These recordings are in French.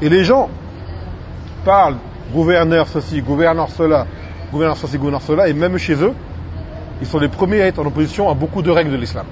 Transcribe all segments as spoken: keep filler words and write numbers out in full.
Et les gens parlent gouverneur ceci, gouverneur cela, gouverneur ceci, gouverneur cela, et même chez eux, ils sont les premiers à être en opposition à beaucoup de règles de l'islam.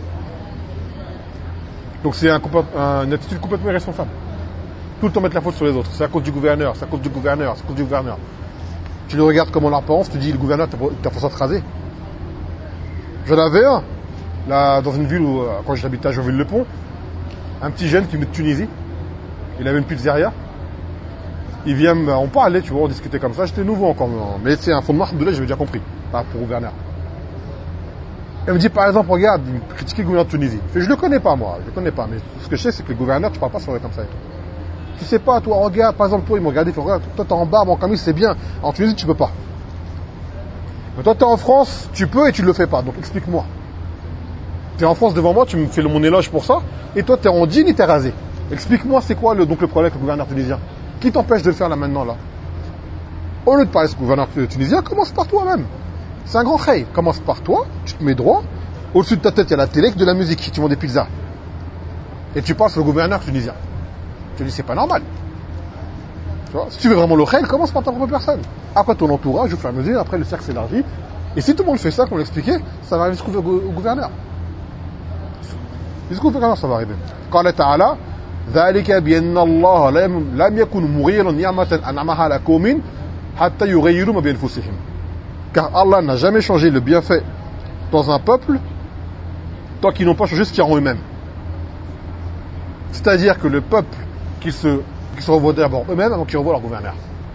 Donc c'est un, un, une attitude complètement irresponsable. Tout le temps mettre la faute sur les autres. C'est à cause du gouverneur, c'est à cause du gouverneur, c'est à cause du gouverneur. Tu le regardes comme on leur pense, tu dis le gouverneur t'a forcé à te raser. J'en avais un, là, dans une ville où, quand j'habitais à Joinville-le-Pont, un petit jeune qui venait de Tunisie, il avait une pizzeria. Il vient, on parlait, tu vois, on discutait comme ça, j'étais nouveau encore, mais c'est un fondement, de là, j'avais déjà compris, pas pour gouverneur. Il me dit, par exemple, regarde, il me critiquait le gouverneur de Tunisie. Je, je le connais pas, moi, je le connais pas, mais ce que je sais, c'est que le gouverneur, tu parles pas sur eux comme ça. Tu sais pas, toi, regarde, par exemple, toi, ils m'ont regardé, il fait, regarde, toi, t'es en barbe, en camis, c'est bien. En Tunisie, tu peux pas. Mais toi, t'es en France, tu peux et tu le fais pas, donc explique-moi. T'es en France devant moi, tu me fais mon éloge pour ça, et toi, t'es en jean et t'es rasé. Explique-moi, c'est quoi le, donc le problème avec le gouverneur tunisien? Qui t'empêche de le faire là maintenant, là? Au lieu de parler de ce gouverneur tunisien, commence par toi-même. C'est un grand khay. Commence par toi, tu te mets droit. Au-dessus de ta tête, il y a la télé, de la musique, tu vends des pizzas. Et tu passes le gouverneur tunisien. Tu dis, c'est pas normal. Tu vois, si tu veux vraiment le khay, commence par ta propre personne. Après ton entourage, au fur et à mesure, après le cercle s'élargit. Et si tout le monde fait ça, comme on l'expliquait, ça va arriver jusqu'au gouverneur. Jusqu'au gouverneur, ça va arriver. Qala ta'ala, ذلك بأن الله لم يكن مغيرا نعمة أنعمها على قوم حتى يغيروا ما بأنفسهم. Car Allah n'a jamais changé le bienfait dans un peuple tant qu'ils n'ont pas changé ce qu'il y a en eux-mêmes. C'est-à-dire que le peuple qui se, qui se revoit d'abord eux-mêmes avant qu'ils revoient leur gouverneur.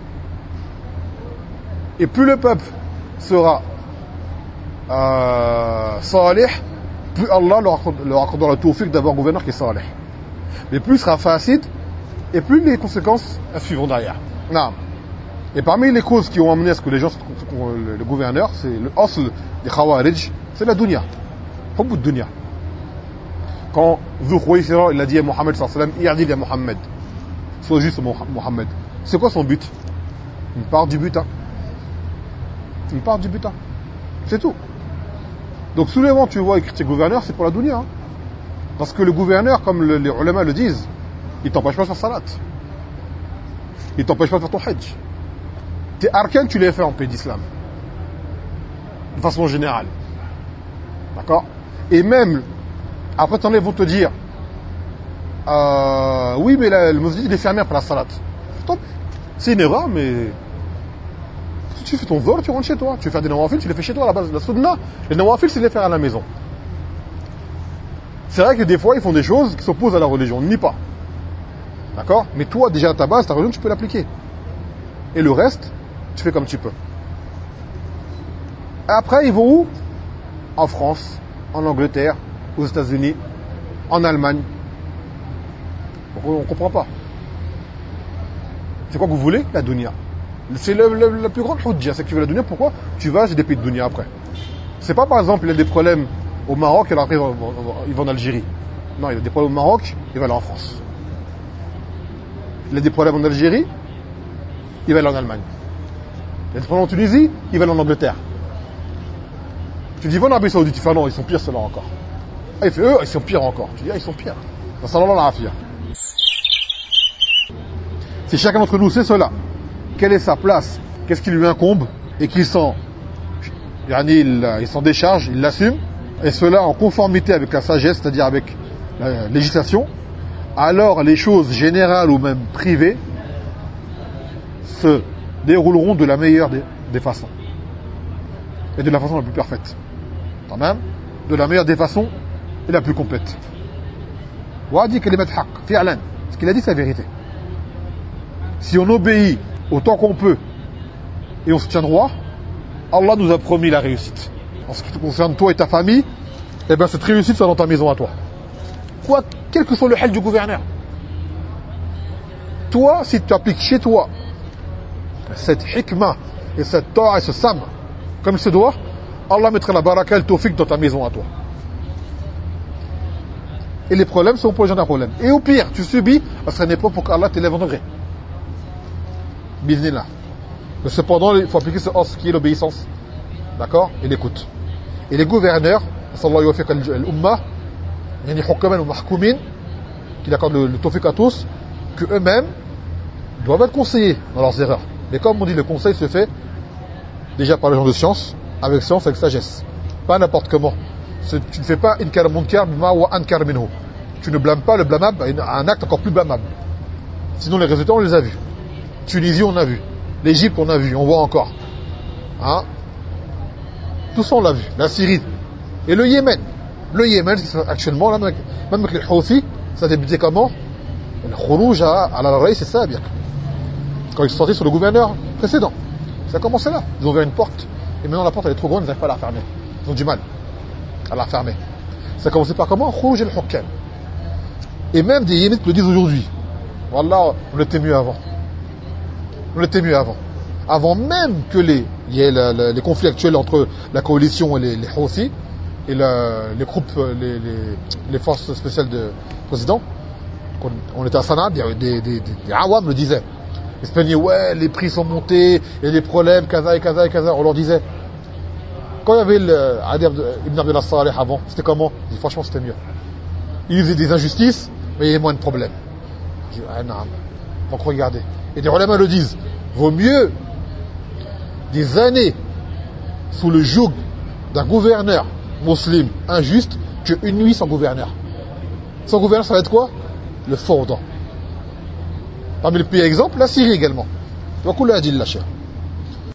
Et plus le peuple sera euh, salih, plus Allah leur accordera le tawfiq d'avoir un gouverneur qui est salih. Mais plus il sera facile, et plus les conséquences suivront derrière. Non. Et parmi les causes qui ont amené à ce que les gens, le, le gouverneur, c'est le asl des khawarij, c'est la dunya. Hubbu dunya. Quand Dhu Khuwaysira, il a dit à Mohammed sallallahu alayhi wa sallam, i'adil ya Mohammed, sois juste Mohammed. C'est quoi son but? Une part du butin. Une part du butin. C'est tout. Donc souvent tu vois écrire gouverneur, c'est pour la dunya. Hein. Parce que le gouverneur, comme le, les ulama le disent, il t'empêche pas de faire salat. Il t'empêche pas de faire ton hajj. Tes arcanes, tu les fais en pays d'islam. De façon générale. D'accord? Et même, après t'en vont te dire, euh, oui, mais la, le masjid, il est fermé après la salat. Stop. C'est une erreur, mais si tu fais ton vol, tu rentres chez toi. Tu veux faire des nawafil, tu les fais chez toi à la base. La sunna, les nawafil, c'est les faire à la maison. C'est vrai que des fois, ils font des choses qui s'opposent à la religion. On nie pas. D'accord? Mais toi, déjà à ta base, ta religion, tu peux l'appliquer. Et le reste, tu fais comme tu peux. Après, ils vont où? En France, en Angleterre, aux États-Unis, en Allemagne. On ne comprend pas. C'est quoi que vous voulez? La dunya. C'est le, le, la plus grande hujja, c'est que tu veux la dunya. Pourquoi? Tu vas, j'ai des pays de dunya après. C'est pas par exemple, il y a des problèmes au Maroc, et après ils vont en Algérie. Non, il y a des problèmes au Maroc, il va aller en France. Il y a des problèmes en Algérie, il va aller en Allemagne. Il y a des problèmes en Tunisie, il va aller en Angleterre. Tu dis, va en Arabie Saoudite, tu fais, non, ils sont pires ceux-là encore. Ah, il fait, eux, ils sont pires encore. Tu dis, ah, ils sont pires. Sallallahu alayhi wa sallam. Si chacun d'entre nous sait cela, quelle est sa place, qu'est-ce qui lui incombe, et qu'il s'en, il s'en décharge, il l'assume, et cela en conformité avec la sagesse, c'est-à-dire avec la législation, alors les choses générales ou même privées se dérouleront de la meilleure des, des façons. Et de la façon la plus parfaite. Quand même, de la meilleure des façons et la plus complète. Wadi kalimat haq, fi'lan. Ce qu'il a dit, c'est la vérité. Si on obéit autant qu'on peut et on se tient droit, Allah nous a promis la réussite. En ce qui te concerne toi et ta famille, eh bien cette réussite sera dans ta maison à toi. Quoi, quel que soit le hal du gouverneur. Toi, si tu appliques chez toi cette hikmah et cette ta'a et ce sabr comme il se doit, Allah mettra la baraka et le tawfiq dans ta maison à toi. Et les problèmes sont pour les gens d'un problème. Et au pire, tu subis, ça sera une épreuve pour qu'Allah t'élève en degré. Bismillah. Mais cependant, il faut appliquer ce os qui est l'obéissance. D'accord? Et l'écoute. Et les gouverneurs, sallallahu alayhi wa sallam, l'umma, yani hukaman ou mahkoumin, qui accordent le, le tawfiq à tous, que eux-mêmes, doivent être conseillés dans leurs erreurs. Mais comme on dit, le conseil se fait déjà par les gens de science, avec science, avec sagesse. Pas n'importe comment. Tu ne fais pas inkar munkar bima wa ankar minhu. Tu ne blâmes pas le blâmable à un acte encore plus blâmable. Sinon les résultats on les a vus. Tunisie on a vu. L'Égypte on a vu, on voit encore. Hein? Tout ça on l'a vu. La Syrie. Et le Yémen. Le Yémen actuellement, là, même avec les Houthis, ça a débuté comment? Le khurouj à la raïs c'est ça, bien. Quand ils sont sortis sur le gouverneur précédent. Ça a commencé là. Ils ont ouvert une porte. Et maintenant la porte elle est trop grande, ils n'arrivent pas à la fermer. Ils ont du mal à la fermer. Ça a commencé par comment? Khurouj al-Hukkam. Et même des Yéménites le disent aujourd'hui. Wallah, on était mieux avant. On était mieux avant. Avant même que les, il y ait la, la, les conflits actuels entre la coalition et les, les Houthis et la, les groupes, les, les, les forces spéciales de président. On, on était à Sanaa, des, des, des, des Awam le disaient. Ils se plaignaient, ouais, les prix sont montés, il y a des problèmes, kaza et kaza et kaza. On leur disait. Quand il y avait le Adi Ibn Abdullah Saleh avant, c'était comment? Je dis, franchement, c'était mieux. Il faisait des injustices, mais il y avait moins de problèmes. Je dis, ah non, donc regardez. Et les ulama le disent, vaut mieux des années sous le joug d'un gouverneur musulman injuste qu'une nuit sans gouverneur. Sans gouverneur, ça va être quoi? Le fordant. Parmi les pays exemples, la Syrie également. وكل هذه الأشياء